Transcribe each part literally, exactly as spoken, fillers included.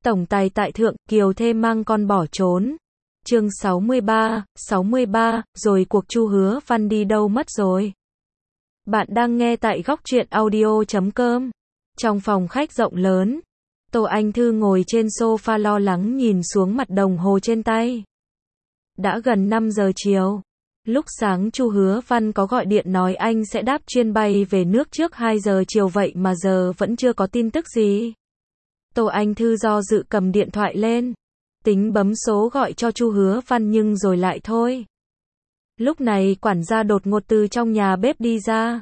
Tổng tài tại thượng, Kiều Thê mang con bỏ trốn. Chương sáu mươi ba, sáu mươi ba, rồi cuộc Chu Hứa Văn đi đâu mất rồi? Bạn đang nghe tại góc truyện audio chấm com. Trong phòng khách rộng lớn, Tô Anh Thư ngồi trên sofa lo lắng nhìn xuống mặt đồng hồ trên tay. Đã gần năm giờ chiều. Lúc sáng Chu Hứa Văn có gọi điện nói anh sẽ đáp chuyến bay về nước trước hai giờ chiều, vậy mà giờ vẫn chưa có tin tức gì. Tô Anh Thư do dự cầm điện thoại lên, tính bấm số gọi cho Chu Hứa Văn nhưng rồi lại thôi. Lúc này quản gia đột ngột từ trong nhà bếp đi ra.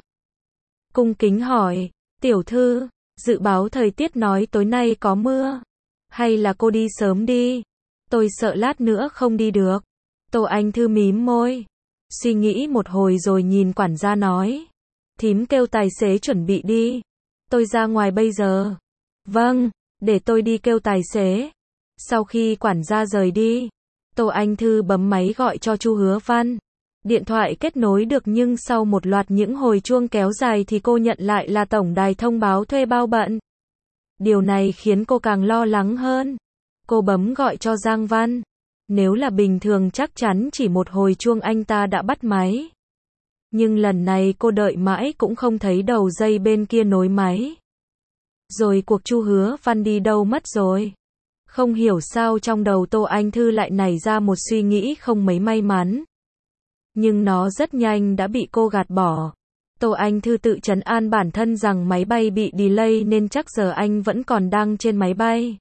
Cung kính hỏi, tiểu thư, dự báo thời tiết nói tối nay có mưa. Hay là cô đi sớm đi? Tôi sợ lát nữa không đi được. Tô Anh Thư mím môi, suy nghĩ một hồi rồi nhìn quản gia nói, thím kêu tài xế chuẩn bị đi. Tôi ra ngoài bây giờ. Vâng, để tôi đi kêu tài xế. Sau khi quản gia rời đi, Tô Anh Thư bấm máy gọi cho Chu Hứa Văn. Điện thoại kết nối được nhưng sau một loạt những hồi chuông kéo dài thì cô nhận lại là tổng đài thông báo thuê bao bận. Điều này khiến cô càng lo lắng hơn. Cô bấm gọi cho Giang Văn. Nếu là bình thường chắc chắn chỉ một hồi chuông anh ta đã bắt máy. Nhưng lần này cô đợi mãi cũng không thấy đầu dây bên kia nối máy. Rồi cuộc Chu Hứa Văn đi đâu mất rồi? Không hiểu sao trong đầu Tô Anh Thư lại nảy ra một suy nghĩ không mấy may mắn. Nhưng nó rất nhanh đã bị cô gạt bỏ. Tô Anh Thư tự trấn an bản thân rằng máy bay bị delay nên chắc giờ anh vẫn còn đang trên máy bay.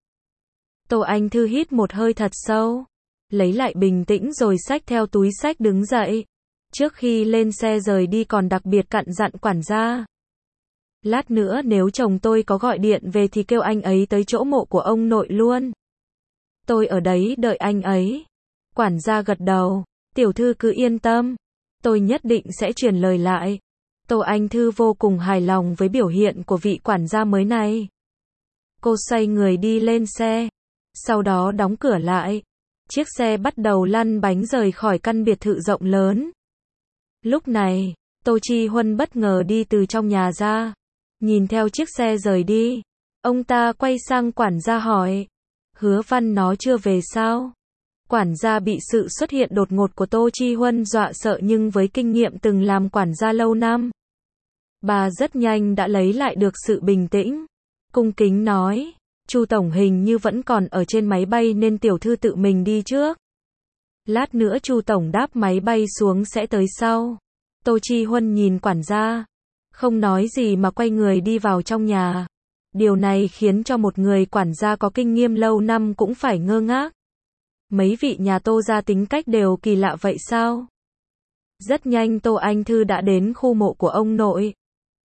Tô Anh Thư hít một hơi thật sâu, lấy lại bình tĩnh rồi xách theo túi xách đứng dậy. Trước khi lên xe rời đi còn đặc biệt căn dặn quản gia. Lát nữa nếu chồng tôi có gọi điện về thì kêu anh ấy tới chỗ mộ của ông nội luôn. Tôi ở đấy đợi anh ấy. Quản gia gật đầu, tiểu thư cứ yên tâm, tôi nhất định sẽ truyền lời lại. Tô Anh Thư vô cùng hài lòng với biểu hiện của vị quản gia mới này. Cô xoay người đi lên xe, sau đó đóng cửa lại. Chiếc xe bắt đầu lăn bánh rời khỏi căn biệt thự rộng lớn. Lúc này, Tô Chi Huân bất ngờ đi từ trong nhà ra. Nhìn theo chiếc xe rời đi, ông ta quay sang quản gia hỏi, Hứa Văn nó chưa về sao? Quản gia bị sự xuất hiện đột ngột của Tô Chi Huân dọa sợ nhưng với kinh nghiệm từng làm quản gia lâu năm, bà rất nhanh đã lấy lại được sự bình tĩnh. Cung kính nói, Chu tổng hình như vẫn còn ở trên máy bay nên tiểu thư tự mình đi trước. Lát nữa Chu tổng đáp máy bay xuống sẽ tới sau. Tô Chi Huân nhìn quản gia, không nói gì mà quay người đi vào trong nhà. Điều này khiến cho một người quản gia có kinh nghiệm lâu năm cũng phải ngơ ngác. Mấy vị nhà Tô gia tính cách đều kỳ lạ vậy sao? Rất nhanh Tô Anh Thư đã đến khu mộ của ông nội.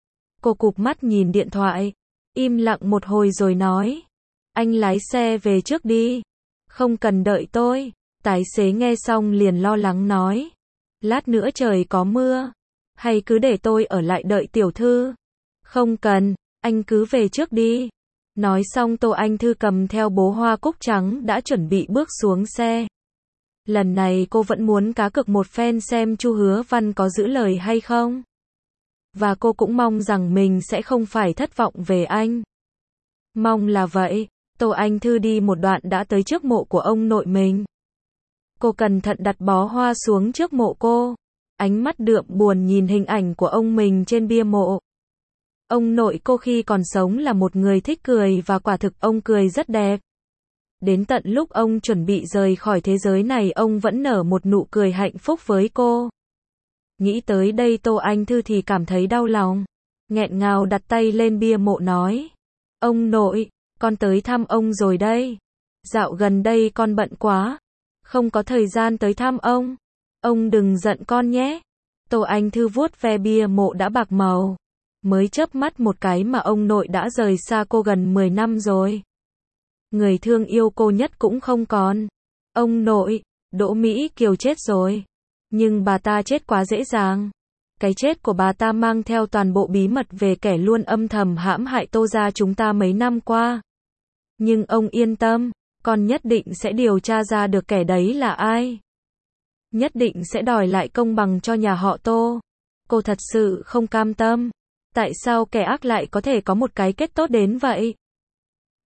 Cô cụp mắt nhìn điện thoại, im lặng một hồi rồi nói, anh lái xe về trước đi, không cần đợi tôi. Tài xế nghe xong liền lo lắng nói, lát nữa trời có mưa, hay cứ để tôi ở lại đợi tiểu thư? Không cần, anh cứ về trước đi. Nói xong Tô Anh Thư cầm theo bó hoa cúc trắng đã chuẩn bị bước xuống xe. Lần này cô vẫn muốn cá cược một phen xem Chu Hứa Văn có giữ lời hay không. Và cô cũng mong rằng mình sẽ không phải thất vọng về anh. Mong là vậy. Tô Anh Thư đi một đoạn đã tới trước mộ của ông nội mình. Cô cẩn thận đặt bó hoa xuống trước mộ cô. Ánh mắt đượm buồn nhìn hình ảnh của ông mình trên bia mộ. Ông nội cô khi còn sống là một người thích cười và quả thực ông cười rất đẹp. Đến tận lúc ông chuẩn bị rời khỏi thế giới này ông vẫn nở một nụ cười hạnh phúc với cô. Nghĩ tới đây Tô Anh Thư thì cảm thấy đau lòng. Nghẹn ngào đặt tay lên bia mộ nói, ông nội, con tới thăm ông rồi đây. Dạo gần đây con bận quá, không có thời gian tới thăm ông. Ông đừng giận con nhé. Tô Anh Thư vuốt ve bia mộ đã bạc màu. Mới chớp mắt một cái mà ông nội đã rời xa cô gần mười năm rồi. Người thương yêu cô nhất cũng không còn. Ông nội, Đỗ Mỹ Kiều chết rồi. Nhưng bà ta chết quá dễ dàng. Cái chết của bà ta mang theo toàn bộ bí mật về kẻ luôn âm thầm hãm hại Tô gia chúng ta mấy năm qua. Nhưng ông yên tâm, con nhất định sẽ điều tra ra được kẻ đấy là ai. Nhất định sẽ đòi lại công bằng cho nhà họ Tô. Cô thật sự không cam tâm. Tại sao kẻ ác lại có thể có một cái kết tốt đến vậy?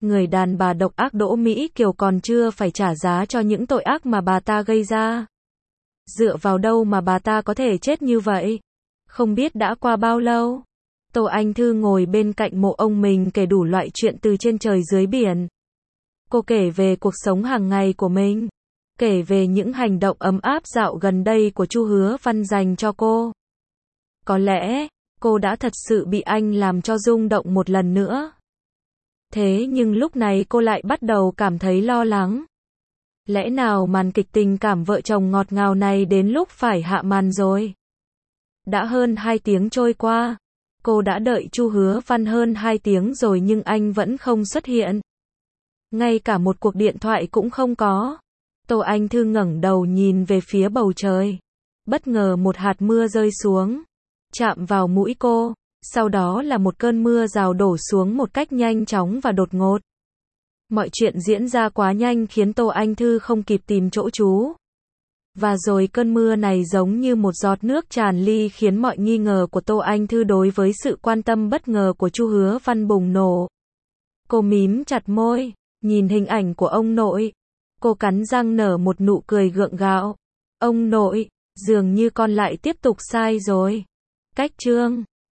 Người đàn bà độc ác Đỗ Mỹ Kiều còn chưa phải trả giá cho những tội ác mà bà ta gây ra. Dựa vào đâu mà bà ta có thể chết như vậy? Không biết đã qua bao lâu. Tô Anh Thư ngồi bên cạnh mộ ông mình kể đủ loại chuyện từ trên trời dưới biển. Cô kể về cuộc sống hàng ngày của mình. Kể về những hành động ấm áp dạo gần đây của Chu Hứa Văn dành cho cô. Có lẽ, cô đã thật sự bị anh làm cho rung động một lần nữa. Thế nhưng lúc này cô lại bắt đầu cảm thấy lo lắng. Lẽ nào màn kịch tình cảm vợ chồng ngọt ngào này đến lúc phải hạ màn rồi? Đã hơn hai tiếng trôi qua. Cô đã đợi Chu Hứa Văn hơn hai tiếng rồi nhưng anh vẫn không xuất hiện. Ngay cả một cuộc điện thoại cũng không có. Tô Anh Thư ngẩng đầu nhìn về phía bầu trời. Bất ngờ một hạt mưa rơi xuống. Chạm vào mũi cô. Sau đó là một cơn mưa rào đổ xuống một cách nhanh chóng và đột ngột. Mọi chuyện diễn ra quá nhanh khiến Tô Anh Thư không kịp tìm chỗ trú. Và rồi cơn mưa này giống như một giọt nước tràn ly khiến mọi nghi ngờ của Tô Anh Thư đối với sự quan tâm bất ngờ của Chu Hứa Văn bùng nổ. Cô mím chặt môi, nhìn hình ảnh của ông nội. Cô cắn răng nở một nụ cười gượng gạo. Ông nội, dường như con lại tiếp tục sai rồi. Cách chương